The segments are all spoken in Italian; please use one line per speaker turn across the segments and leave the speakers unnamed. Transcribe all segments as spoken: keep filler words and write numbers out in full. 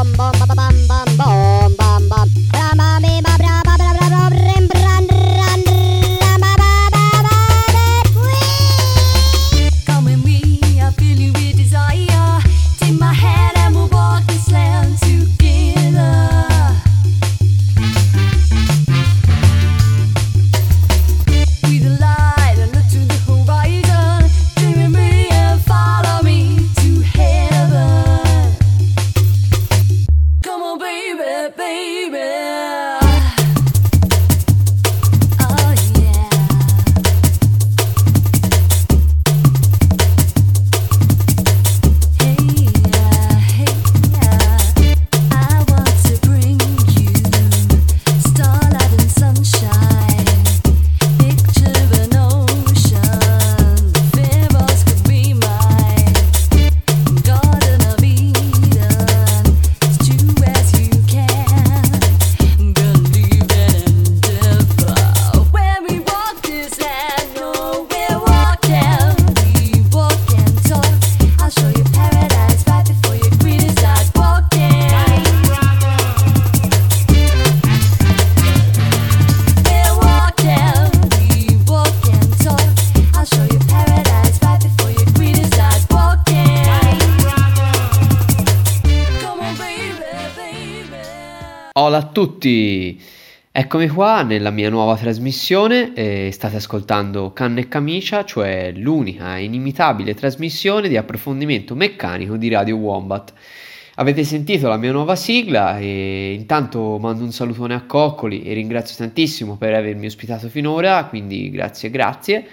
Hola a tutti, eccomi qua nella mia nuova trasmissione e state ascoltando Canna e Camicia, cioè l'unica e inimitabile trasmissione di approfondimento meccanico di Radio Wombat. Avete sentito la mia nuova sigla e intanto mando un salutone a Coccoli e ringrazio tantissimo per avermi ospitato finora, quindi grazie grazie.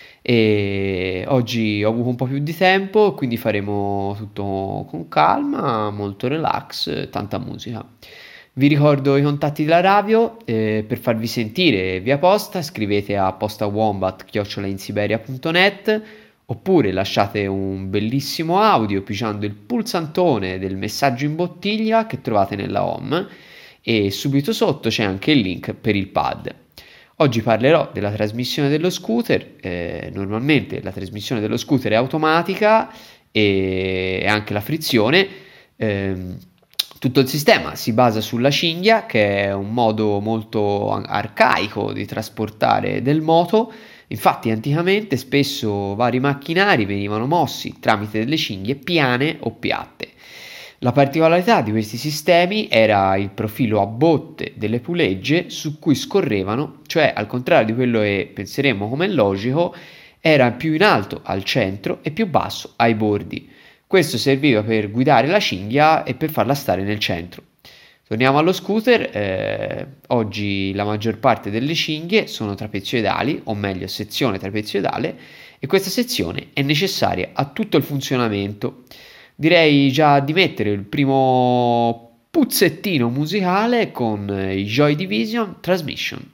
E oggi ho avuto un po' più di tempo, quindi faremo tutto con calma, molto relax, tanta musica. Vi ricordo i contatti della radio, eh, per farvi sentire via posta scrivete a postawombat chiocciola insiberia punto net oppure lasciate un bellissimo audio pigiando il pulsantone del messaggio in bottiglia che trovate nella home e subito sotto c'è anche il link per il pad. Oggi parlerò della trasmissione dello scooter, eh, normalmente la trasmissione dello scooter è automatica e anche la frizione. ehm, Tutto il sistema si basa sulla cinghia, che è un modo molto arcaico di trasportare del moto. Infatti anticamente spesso vari macchinari venivano mossi tramite delle cinghie piane o piatte. La particolarità di questi sistemi era il profilo a botte delle pulegge su cui scorrevano, cioè al contrario di quello che penseremmo come logico, era più in alto al centro e più basso ai bordi. Questo serviva per guidare la cinghia e per farla stare nel centro. Torniamo allo scooter, eh, oggi la maggior parte delle cinghie sono trapezioidali, o meglio sezione trapezioidale, e questa sezione è necessaria a tutto il funzionamento. Direi già di mettere il primo puzzettino musicale con i Joy Division Transmission.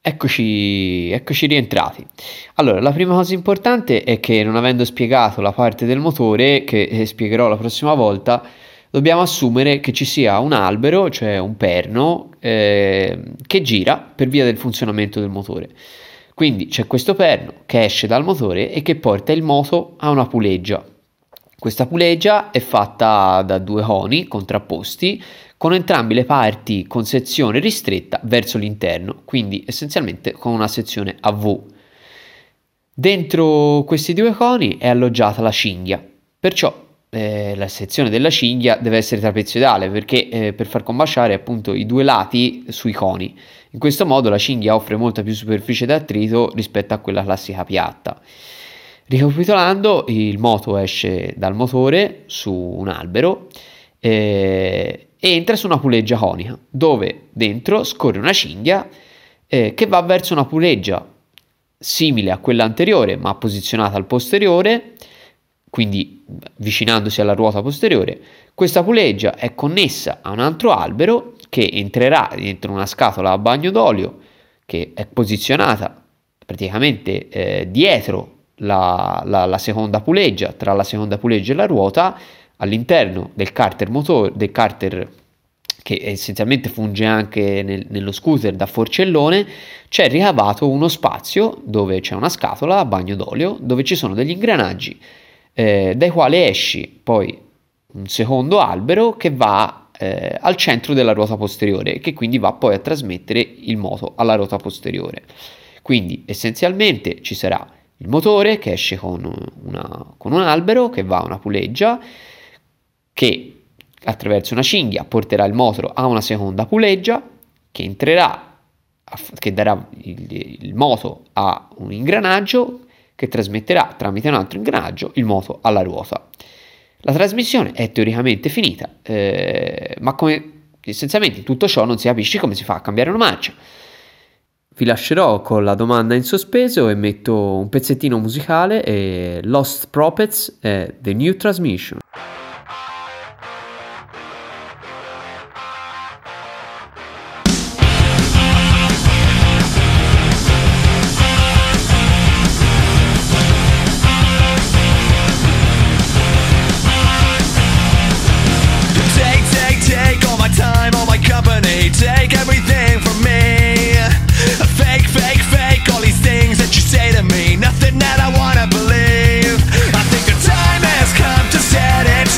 Eccoci, eccoci rientrati. Allora, la prima cosa importante è che, non avendo spiegato la parte del motore, che eh, spiegherò la prossima volta, dobbiamo assumere che ci sia un albero, cioè un perno, eh, che gira per via del funzionamento del motore. Quindi c'è questo perno che esce dal motore e che porta il moto a una puleggia. Questa puleggia è fatta da due coni contrapposti, con entrambe le parti con sezione ristretta verso l'interno, quindi essenzialmente con una sezione a V. Dentro questi due coni è alloggiata la cinghia, perciò eh, la sezione della cinghia deve essere trapezoidale, perché eh, per far combaciare appunto i due lati sui coni. In questo modo la cinghia offre molta più superficie d'attrito rispetto a quella classica piatta. Ricapitolando, il moto esce dal motore su un albero eh, e entra su una puleggia conica, dove dentro scorre una cinghia eh, che va verso una puleggia simile a quella anteriore ma posizionata al posteriore, quindi vicinandosi alla ruota posteriore. Questa puleggia è connessa a un altro albero che entrerà dentro una scatola a bagno d'olio che è posizionata praticamente eh, dietro La, la, la seconda puleggia, tra la seconda puleggia e la ruota, all'interno del carter motore, del carter che essenzialmente funge anche nel, nello scooter da forcellone. C'è ricavato uno spazio dove c'è una scatola a bagno d'olio, dove ci sono degli ingranaggi eh, dai quali esci poi un secondo albero che va eh, al centro della ruota posteriore, che quindi va poi a trasmettere il moto alla ruota posteriore. Quindi essenzialmente ci sarà il motore che esce con, una, con un albero che va a una puleggia, che attraverso una cinghia porterà il moto a una seconda puleggia che entrerà, che darà il, il moto a un ingranaggio che trasmetterà tramite un altro ingranaggio il moto alla ruota. La trasmissione è teoricamente finita, eh, ma come essenzialmente in tutto ciò non si capisce come si fa a cambiare una marcia. Vi lascerò con la domanda in sospeso e metto un pezzettino musicale e Lost Prophets e The New Transmission.
Take, take, take all my time, all my company, take everything from me. Fake, fake, fake, all these things that you say to me, nothing that I wanna believe. I think the time has come to set it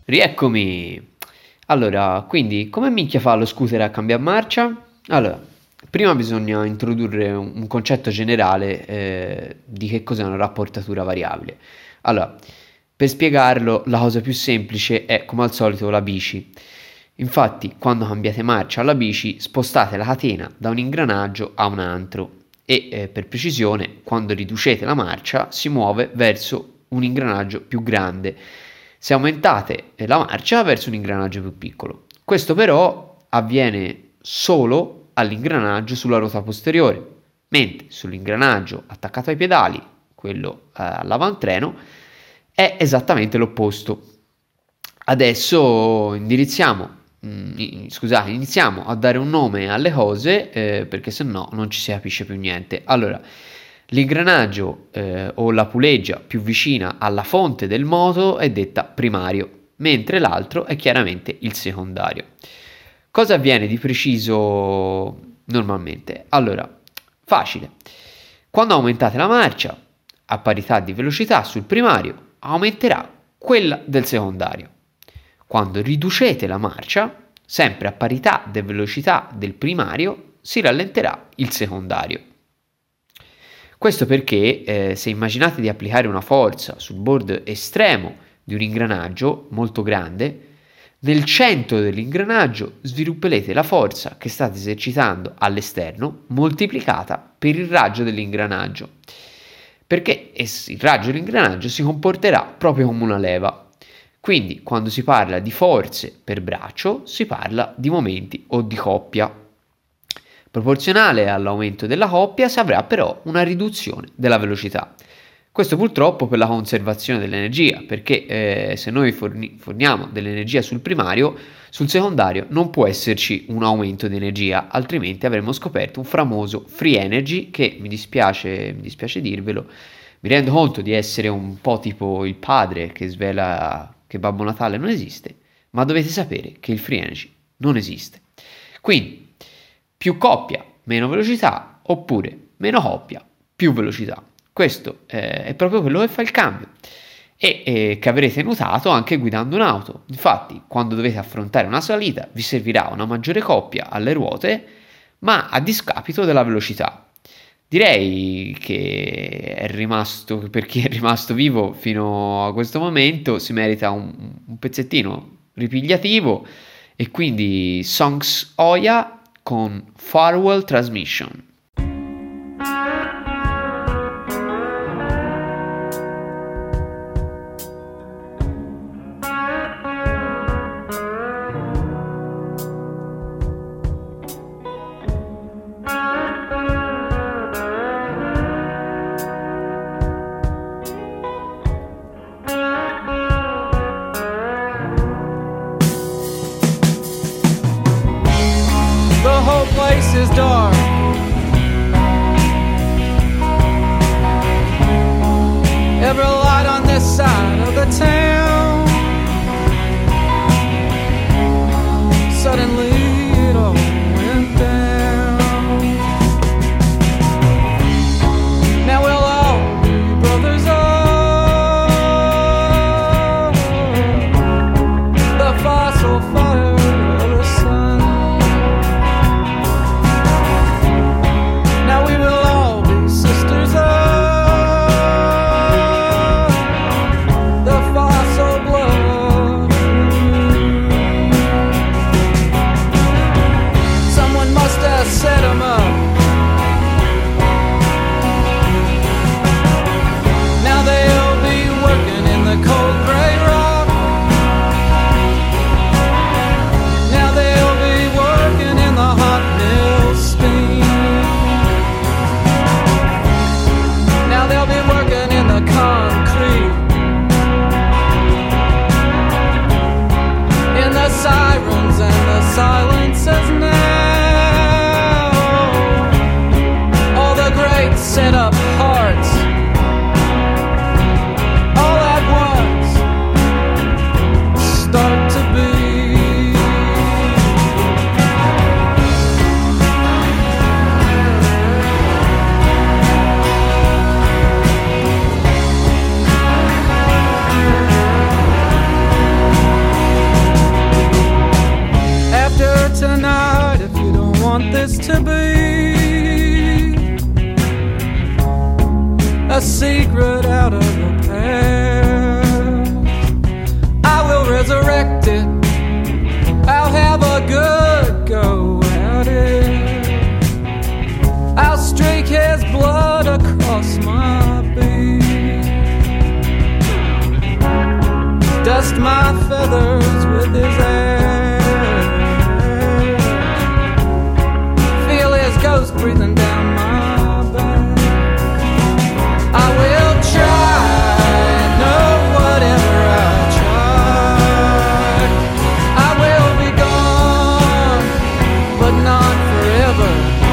Rieccomi. Allora, quindi come minchia fa lo scooter a cambiare marcia? Allora, prima bisogna introdurre un, un concetto generale eh, di che cos'è una rapportatura variabile. Allora, per spiegarlo, la cosa più semplice è, come al solito, la bici. Infatti, quando cambiate marcia alla bici, spostate la catena da un ingranaggio a un altro e, eh, per precisione, quando riducete la marcia, si muove verso un ingranaggio più grande. Se aumentate la marcia verso un ingranaggio più piccolo. Questo però avviene solo all'ingranaggio sulla ruota posteriore, mentre sull'ingranaggio attaccato ai pedali, quello eh, all'avantreno, è esattamente l'opposto. Adesso indirizziamo, mh, scusate, iniziamo a dare un nome alle cose eh, perché sennò non ci si capisce più niente. Allora, l'ingranaggio eh, o la puleggia più vicina alla fonte del moto è detta primario, mentre l'altro è chiaramente il secondario. Cosa avviene di preciso normalmente? Allora, facile. Quando aumentate la marcia a parità di velocità sul primario, aumenterà quella del secondario. Quando riducete la marcia, sempre a parità di velocità del primario, si rallenterà il secondario. Questo perché eh, se immaginate di applicare una forza sul bordo estremo di un ingranaggio molto grande, nel centro dell'ingranaggio svilupperete la forza che state esercitando all'esterno moltiplicata per il raggio dell'ingranaggio, perché il raggio dell'ingranaggio si comporterà proprio come una leva. Quindi quando si parla di forze per braccio si parla di momenti o di coppia. Proporzionale all'aumento della coppia si avrà però una riduzione della velocità. Questo purtroppo per la conservazione dell'energia, perché eh, se noi forni- forniamo dell'energia sul primario, sul secondario non può esserci un aumento di energia, altrimenti avremmo scoperto un famoso free energy che, mi dispiace, mi dispiace dirvelo, mi rendo conto di essere un po' tipo il padre che svela che Babbo Natale non esiste, ma dovete sapere che il free energy non esiste. Quindi, più coppia, meno velocità, oppure meno coppia, più velocità. Questo eh, è proprio quello che fa il cambio e eh, che avrete notato anche guidando un'auto. Infatti, quando dovete affrontare una salita, vi servirà una maggiore coppia alle ruote, ma a discapito della velocità. Direi che è rimasto, per chi è rimasto vivo fino a questo momento, si merita un, un pezzettino ripigliativo e quindi Songs Oya con Farewell Transmission.
Is dark. Every light on this side of the town, suddenly it all went down. Now we'll all be brothers of the fossil fire of the sun. Now we will all be sisters of the fossil blood. Someone must have set 'em up. Now they'll be working in the cold gray rock. Now they'll be working in the hot mill steam. Now they'll be working in the concrete, in the sirens and the silences now. All the great set up hearts, all at once, start to be. this to be a secret out of the past. I will resurrect it. I'll have a good go at it. I'll streak his blood across my beat, dust my feathers with his hair, feel his ghost breathing down my back. I will try, no, whatever I try, I will be gone, but not forever.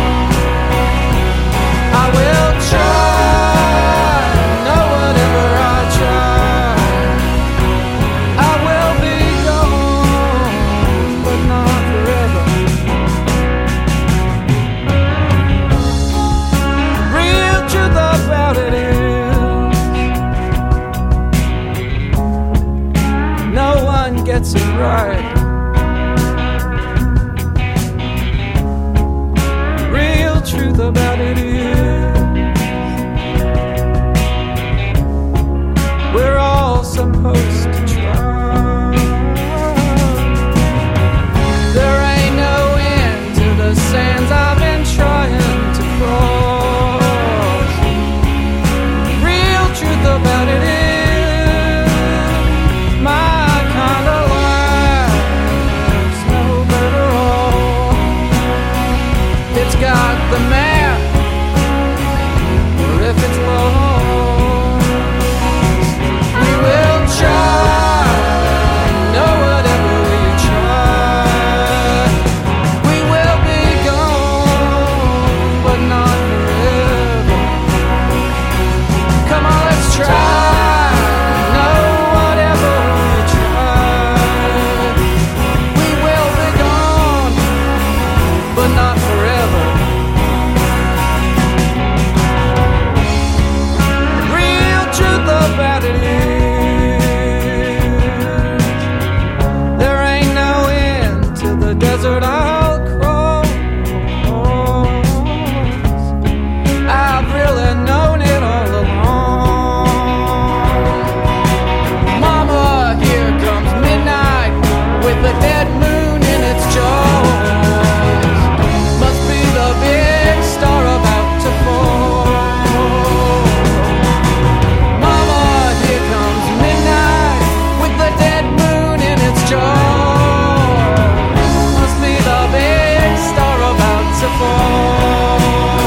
I will try, no, whatever I try, I will be gone, but not forever. Real truth about it is, no one gets it right. Real truth about it is, we're all supposed to try. There ain't no end to the sands I've been trying to cross. Real truth about it is, my kind of life's no better off. It's got the map, or if it's lost, we will try, no, whatever we try, we will be gone, but not forever. Come on, let's try, no, whatever we try, we will be gone, but not forever. Real truth about it is, there ain't no end to the desert I'll cross. I've really known it all along. Mama, here comes midnight with the dead moon in its jaws. Must be the big star about to fall. Mama, here comes midnight with the dead moon in its jaws. Must be the big star about to fall.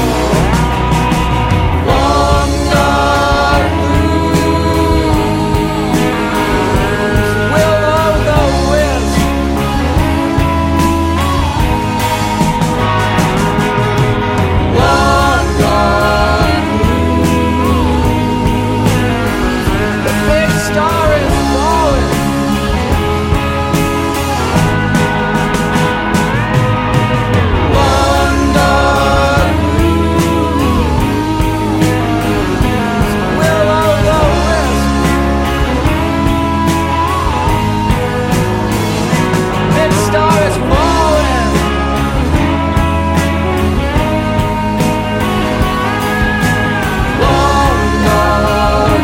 Long dark blues, will-o'-the-wisp, long dark blues, the big star is falling. Long dark blues, will-o'-the-wisp, big star is falling. Long dark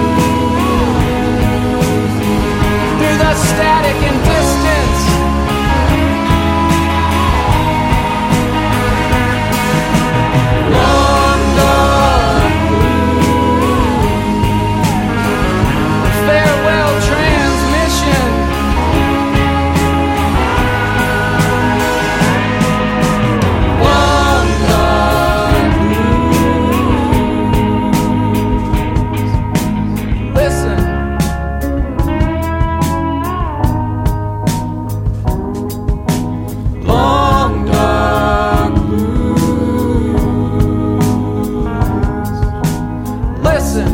blues, through the static and distance, long dark blues, farewell transmission, long dark blues. Listen, long dark blues. Listen,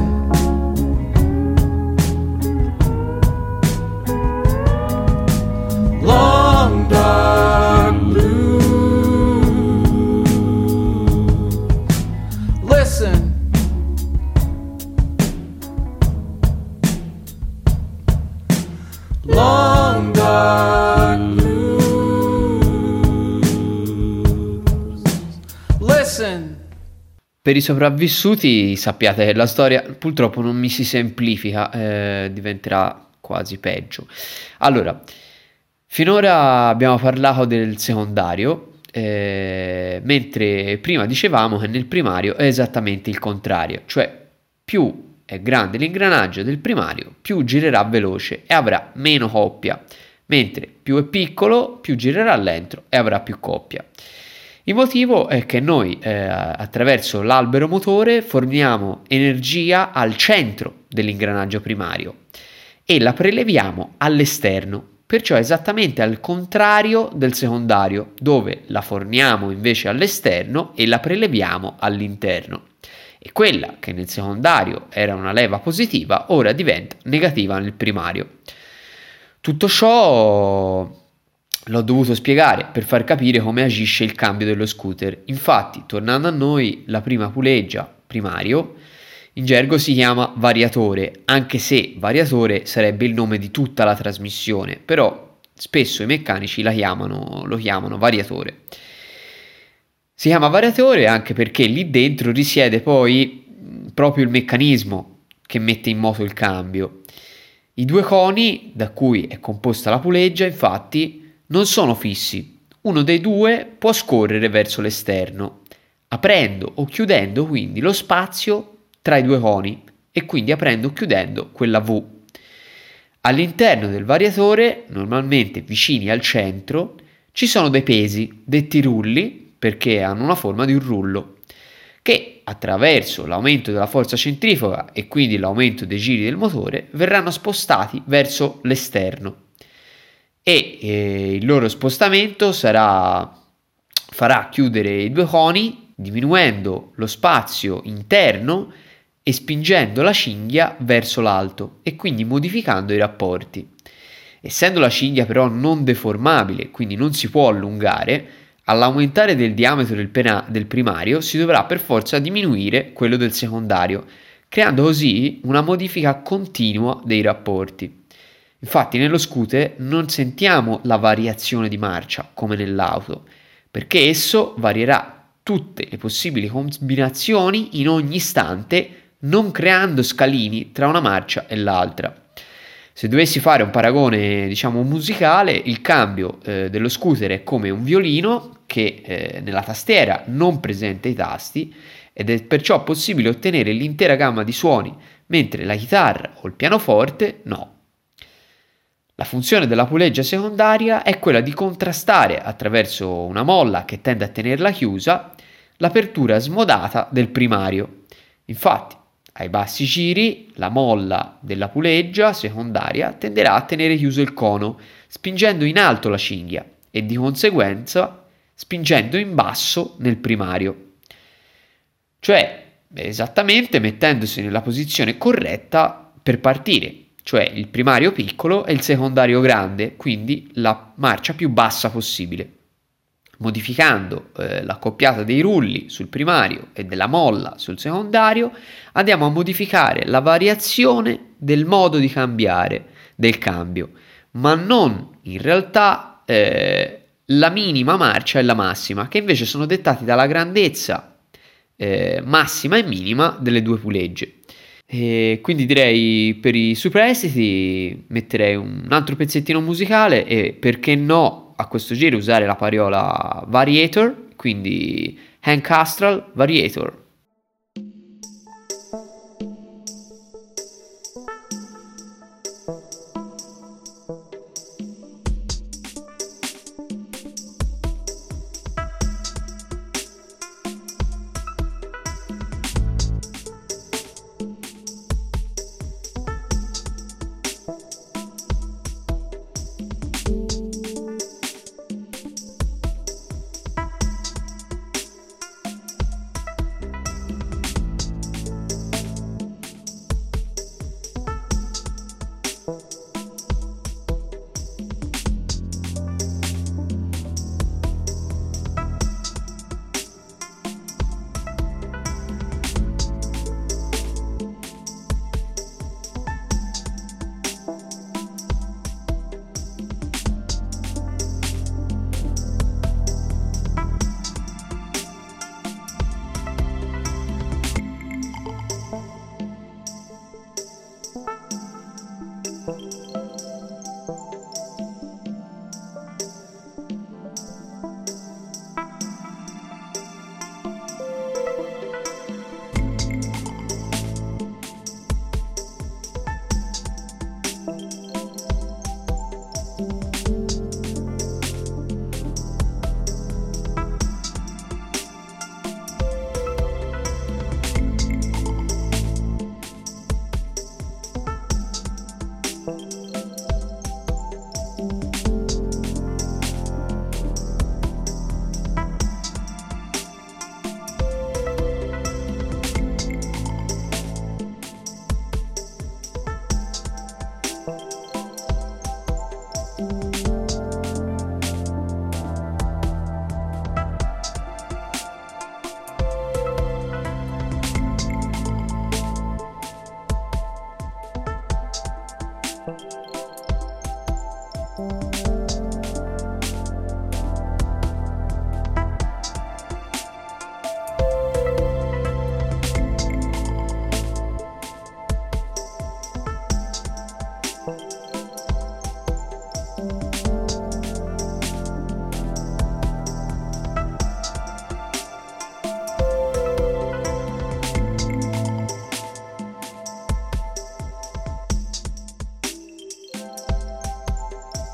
long dark blues. Listen, long dark blues.
Per i sopravvissuti sappiate che la storia purtroppo non mi si semplifica, eh, diventerà quasi peggio. Allora, finora abbiamo parlato del secondario, eh, mentre prima dicevamo che nel primario è esattamente il contrario, cioè più è grande l'ingranaggio del primario, più girerà veloce e avrà meno coppia, mentre più è piccolo, più girerà lento e avrà più coppia. Il motivo è che noi eh, attraverso l'albero motore forniamo energia al centro dell'ingranaggio primario e la preleviamo all'esterno, perciò esattamente al contrario del secondario, dove la forniamo invece all'esterno e la preleviamo all'interno. E quella che nel secondario era una leva positiva, ora diventa negativa nel primario. Tutto ciò l'ho dovuto spiegare per far capire come agisce il cambio dello scooter. Infatti, tornando a noi, la prima puleggia, primario, in gergo si chiama variatore, anche se variatore sarebbe il nome di tutta la trasmissione, però spesso i meccanici la chiamano, lo chiamano variatore. Si chiama variatore anche perché lì dentro risiede poi proprio il meccanismo che mette in moto il cambio. I due coni da cui è composta la puleggia, infatti, non sono fissi, uno dei due può scorrere verso l'esterno, aprendo o chiudendo quindi lo spazio tra i due coni e quindi aprendo o chiudendo quella V. All'interno del variatore, normalmente vicini al centro, ci sono dei pesi, detti rulli, perché hanno una forma di un rullo, che attraverso l'aumento della forza centrifuga e quindi l'aumento dei giri del motore verranno spostati verso l'esterno. E eh, il loro spostamento sarà, farà chiudere i due coni diminuendo lo spazio interno e spingendo la cinghia verso l'alto e quindi modificando i rapporti. Essendo la cinghia però non deformabile, quindi non si può allungare, all'aumentare del diametro del, pena- del primario si dovrà per forza diminuire quello del secondario, creando così una modifica continua dei rapporti. Infatti nello scooter non sentiamo la variazione di marcia come nell'auto, perché esso varierà tutte le possibili combinazioni in ogni istante, non creando scalini tra una marcia e l'altra. Se dovessi fare un paragone, diciamo, musicale, il cambio eh, dello scooter è come un violino che eh, nella tastiera non presenta i tasti ed è perciò possibile ottenere l'intera gamma di suoni, mentre la chitarra o il pianoforte no. La funzione della puleggia secondaria è quella di contrastare, attraverso una molla che tende a tenerla chiusa, l'apertura smodata del primario. Infatti, ai bassi giri, la molla della puleggia secondaria tenderà a tenere chiuso il cono, spingendo in alto la cinghia e di conseguenza spingendo in basso nel primario. Cioè, esattamente mettendosi nella posizione corretta per partire. Cioè il primario piccolo e il secondario grande, quindi la marcia più bassa possibile. Modificando eh, l'accoppiata dei rulli sul primario e della molla sul secondario, andiamo a modificare la variazione del modo di cambiare, del cambio, ma non in realtà eh, la minima marcia e la massima, che invece sono dettati dalla grandezza eh, massima e minima delle due pulegge. E quindi direi per i superstiti metterei un altro pezzettino musicale e perché no a questo giro usare la parola variator, quindi Hank Castral Variator.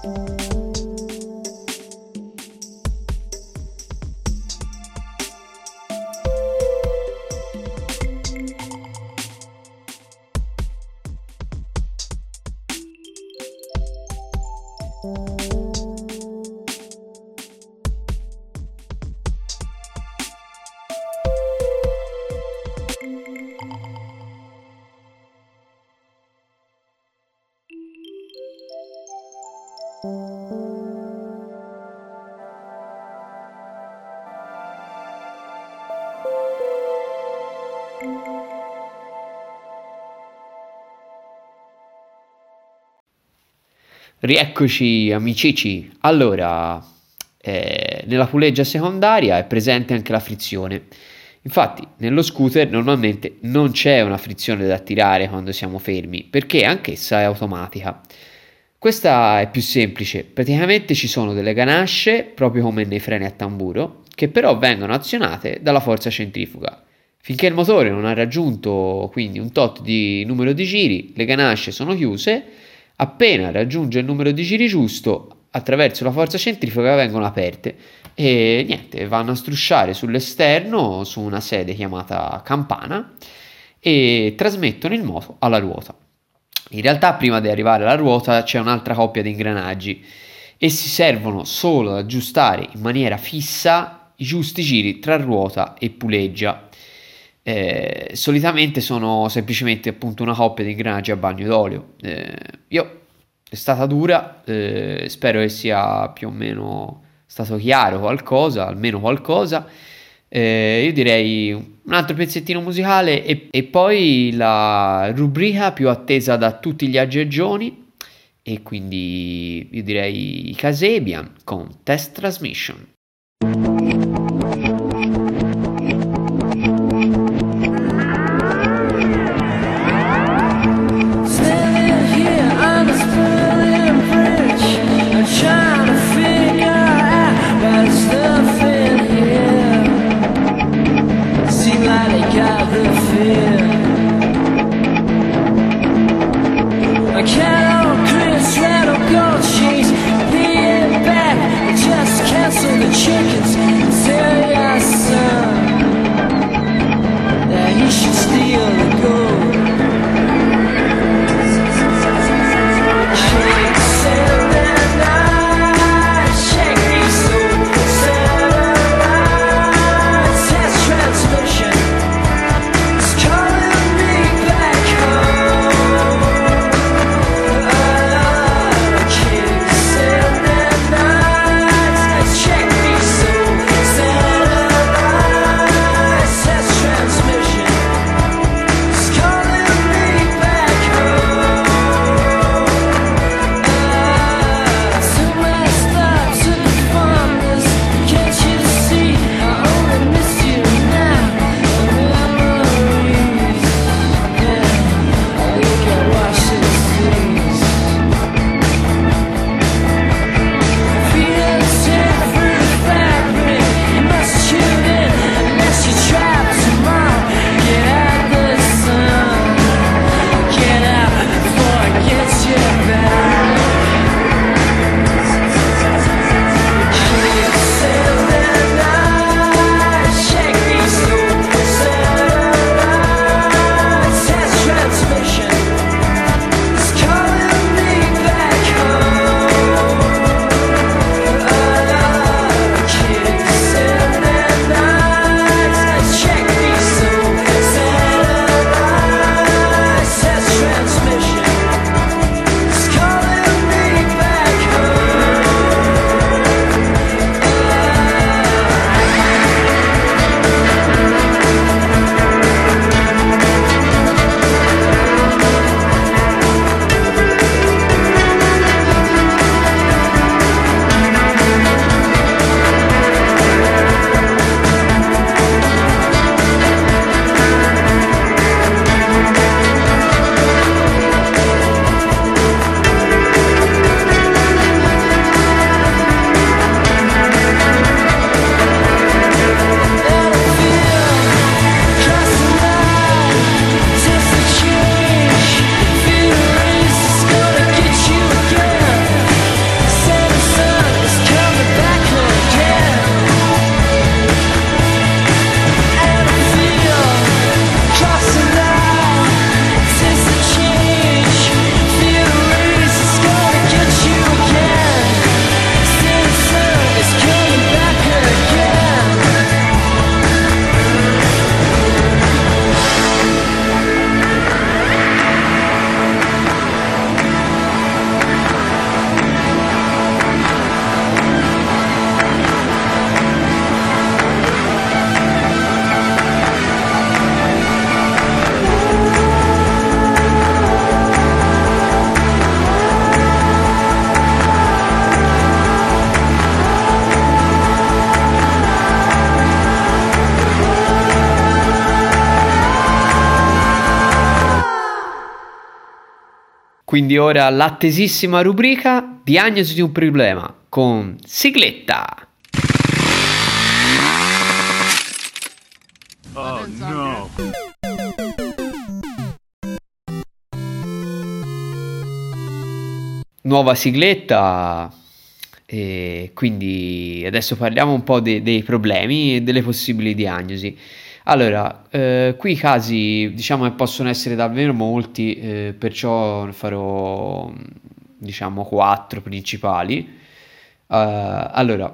Rieccoci amicici. Allora, eh, nella puleggia secondaria è presente anche la frizione. Infatti, nello scooter normalmente non c'è una frizione da attirare quando siamo fermi, perché anch'essa è automatica. Questa è più semplice, praticamente ci sono delle ganasce, proprio come nei freni a tamburo, che però vengono azionate dalla forza centrifuga. Finché il motore non ha raggiunto quindi un tot di numero di giri, le ganasce sono chiuse. Appena raggiunge il numero di giri giusto, attraverso la forza centrifuga vengono aperte e niente, vanno a strusciare sull'esterno su una sede chiamata campana e trasmettono il moto alla ruota. In realtà prima di arrivare alla ruota c'è un'altra coppia di ingranaggi e si servono solo ad aggiustare in maniera fissa i giusti giri tra ruota e puleggia. Eh, solitamente sono semplicemente appunto una coppia di ingranaggi a bagno d'olio. Eh, io è stata dura, eh, spero che sia più o meno stato chiaro qualcosa, almeno qualcosa. Eh, io direi un altro pezzettino musicale e, e poi la rubrica più attesa da tutti gli aggeggioni, e quindi io direi i Kasabian con Test Transmission.
I can't Chris, red or gold cheese, pay it back, just cancel the
Quindi ora l'attesissima rubrica Diagnosi di un problema con sigletta.
Oh no.
Nuova sigletta, e quindi adesso parliamo un po' de- dei problemi e delle possibili diagnosi. Allora, eh, qui i casi diciamo che possono essere davvero molti, eh, perciò ne farò diciamo quattro principali. Eh, allora,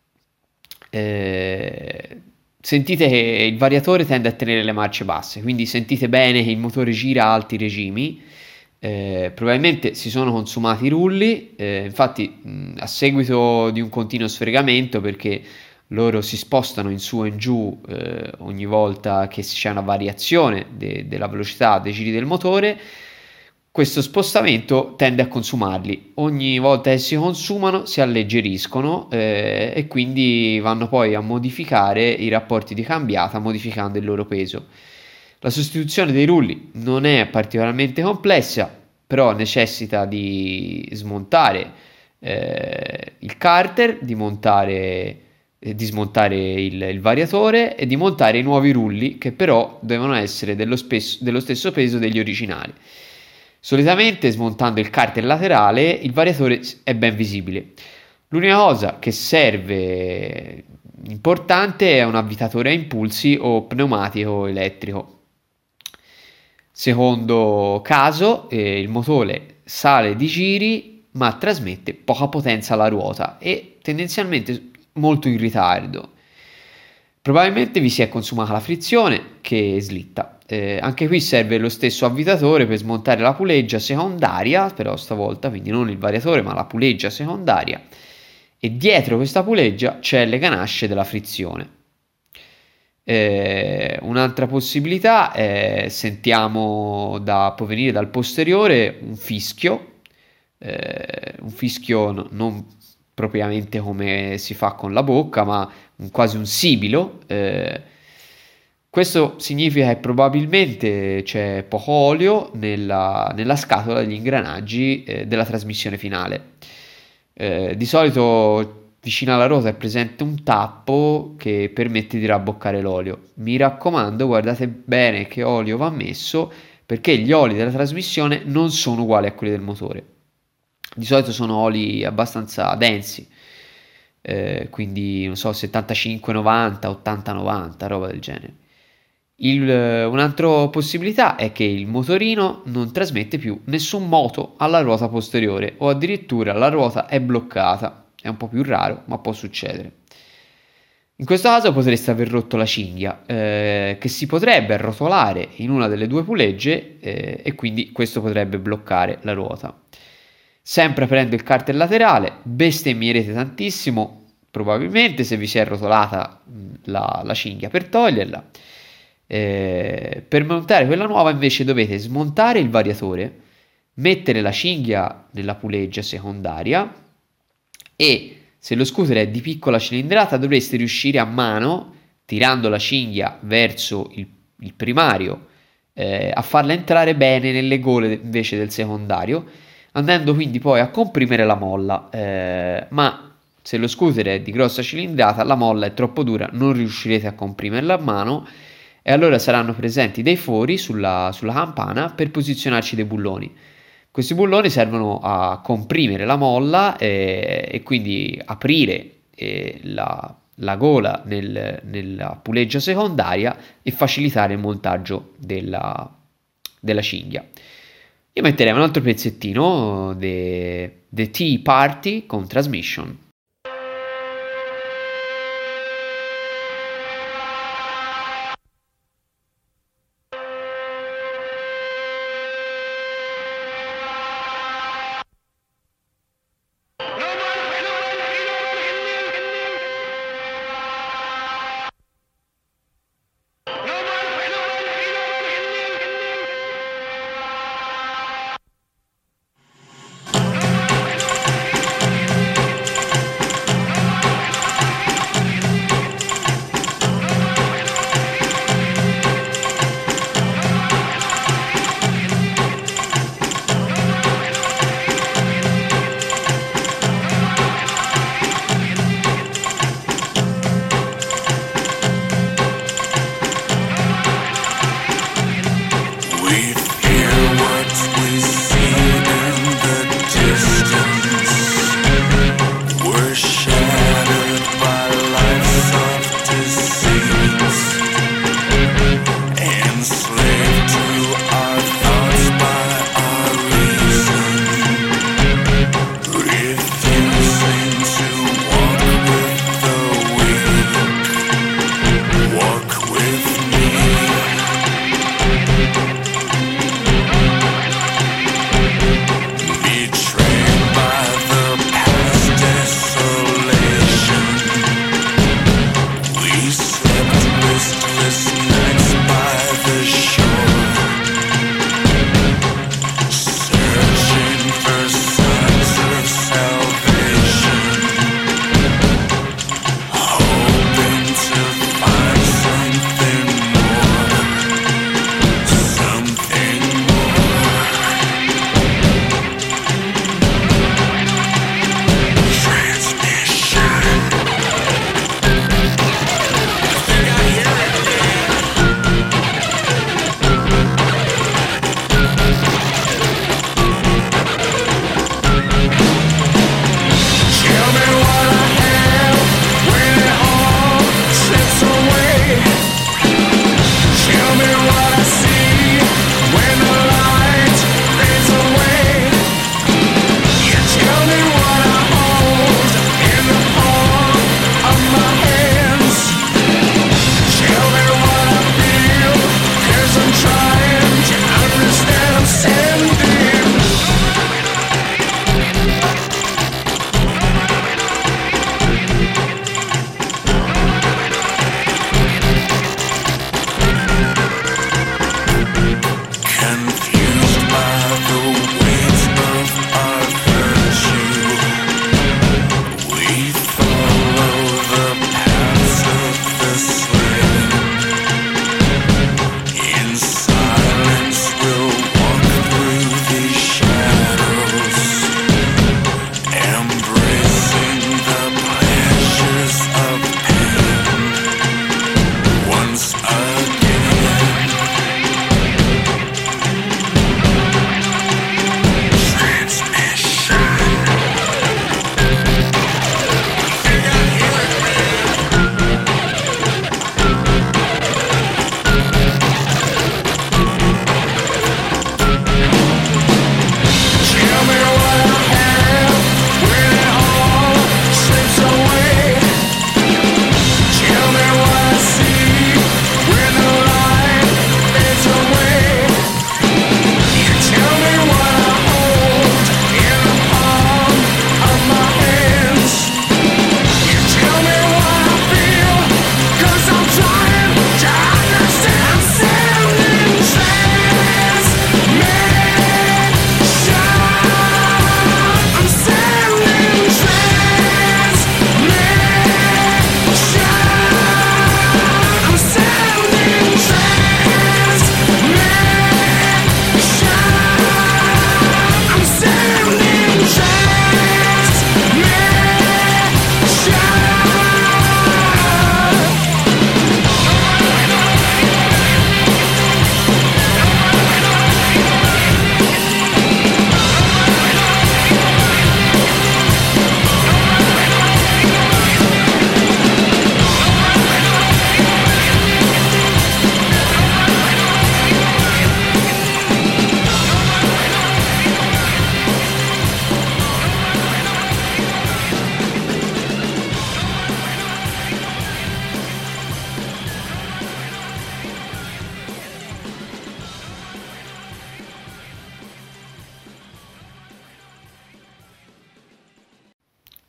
eh, sentite che il variatore tende a tenere le marce basse, quindi sentite bene che il motore gira a alti regimi. Eh, probabilmente si sono consumati i rulli, eh, infatti mh, a seguito di un continuo sfregamento, perché loro si spostano in su e in giù eh, ogni volta che c'è una variazione de- della velocità dei giri del motore. Questo spostamento tende a consumarli. Ogni volta che si consumano si alleggeriscono eh, e quindi vanno poi a modificare i rapporti di cambiata modificando il loro peso. La sostituzione dei rulli non è particolarmente complessa, però necessita di smontare eh, il carter, di montare, eh, di smontare il, il variatore e di montare i nuovi rulli, che però devono essere dello, spesso, dello stesso peso degli originali. Solitamente smontando il carter laterale il variatore è ben visibile. L'unica cosa che serve importante è un avvitatore a impulsi o pneumatico elettrico. Secondo caso, eh, il motore sale di giri ma trasmette poca potenza alla ruota e tendenzialmente molto in ritardo. Probabilmente vi si è consumata la frizione che slitta. Eh, anche qui serve lo stesso avvitatore per smontare la puleggia secondaria, però stavolta quindi non il variatore ma la puleggia secondaria, e dietro questa puleggia c'è le ganasce della frizione. Eh, un'altra possibilità è, sentiamo da provenire dal posteriore un fischio, eh, un fischio no, non propriamente come si fa con la bocca, ma un, quasi un sibilo. Eh, questo significa che probabilmente c'è poco olio nella, nella scatola degli ingranaggi eh, della trasmissione finale. Eh, di solito vicino alla ruota è presente un tappo che permette di rabboccare l'olio. Mi raccomando, guardate bene che olio va messo, perché gli oli della trasmissione non sono uguali a quelli del motore. Di solito sono oli abbastanza densi, eh, quindi non so, settantacinque novanta, ottanta novanta, roba del genere. Il, un'altra possibilità è che il motorino non trasmette più nessun moto alla ruota posteriore, o addirittura la ruota è bloccata. È un po' più raro, ma può succedere. In questo caso potreste aver rotto la cinghia, eh, che si potrebbe arrotolare in una delle due pulegge eh, e quindi questo potrebbe bloccare la ruota. Sempre aprendo il carter laterale, bestemmierete tantissimo, probabilmente, se vi si è arrotolata la, la cinghia per toglierla. Eh, per montare quella nuova invece dovete smontare il variatore, mettere la cinghia nella puleggia secondaria, e se lo scooter è di piccola cilindrata dovreste riuscire a mano, tirando la cinghia verso il, il primario, eh, a farla entrare bene nelle gole invece del secondario, andando quindi poi a comprimere la molla, eh, ma se lo scooter è di grossa cilindrata la molla è troppo dura, non riuscirete a comprimerla a mano e allora saranno presenti dei fori sulla, sulla campana per posizionarci dei bulloni. Questi bulloni servono a comprimere la molla e, e quindi aprire eh, la, la gola nel, nella puleggia secondaria e facilitare il montaggio della, della cinghia. Io metterei un altro pezzettino The Tea Party con Transmission.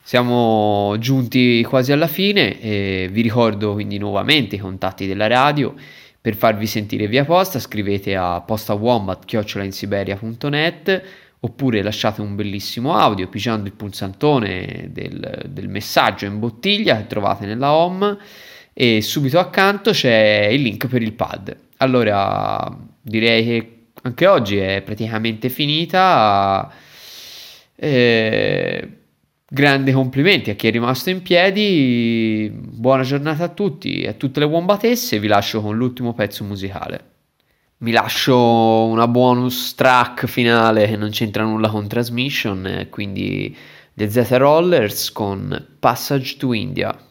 Siamo giunti quasi alla fine e vi ricordo quindi nuovamente i contatti della radio. Per farvi sentire via posta scrivete a postawombat chiocciola insiberia punto net oppure lasciate un bellissimo audio pigiando il pulsantone del, del messaggio in bottiglia che trovate nella home e subito accanto c'è il link per il pad. Allora direi che anche oggi è praticamente finita. Eh, grandi complimenti a chi è rimasto in piedi, buona giornata a tutti e a tutte le wombatesse. Vi lascio con l'ultimo pezzo musicale. Mi lascio una bonus track finale che non c'entra nulla con Transmission, quindi The Zeta Rollers con Passage to India.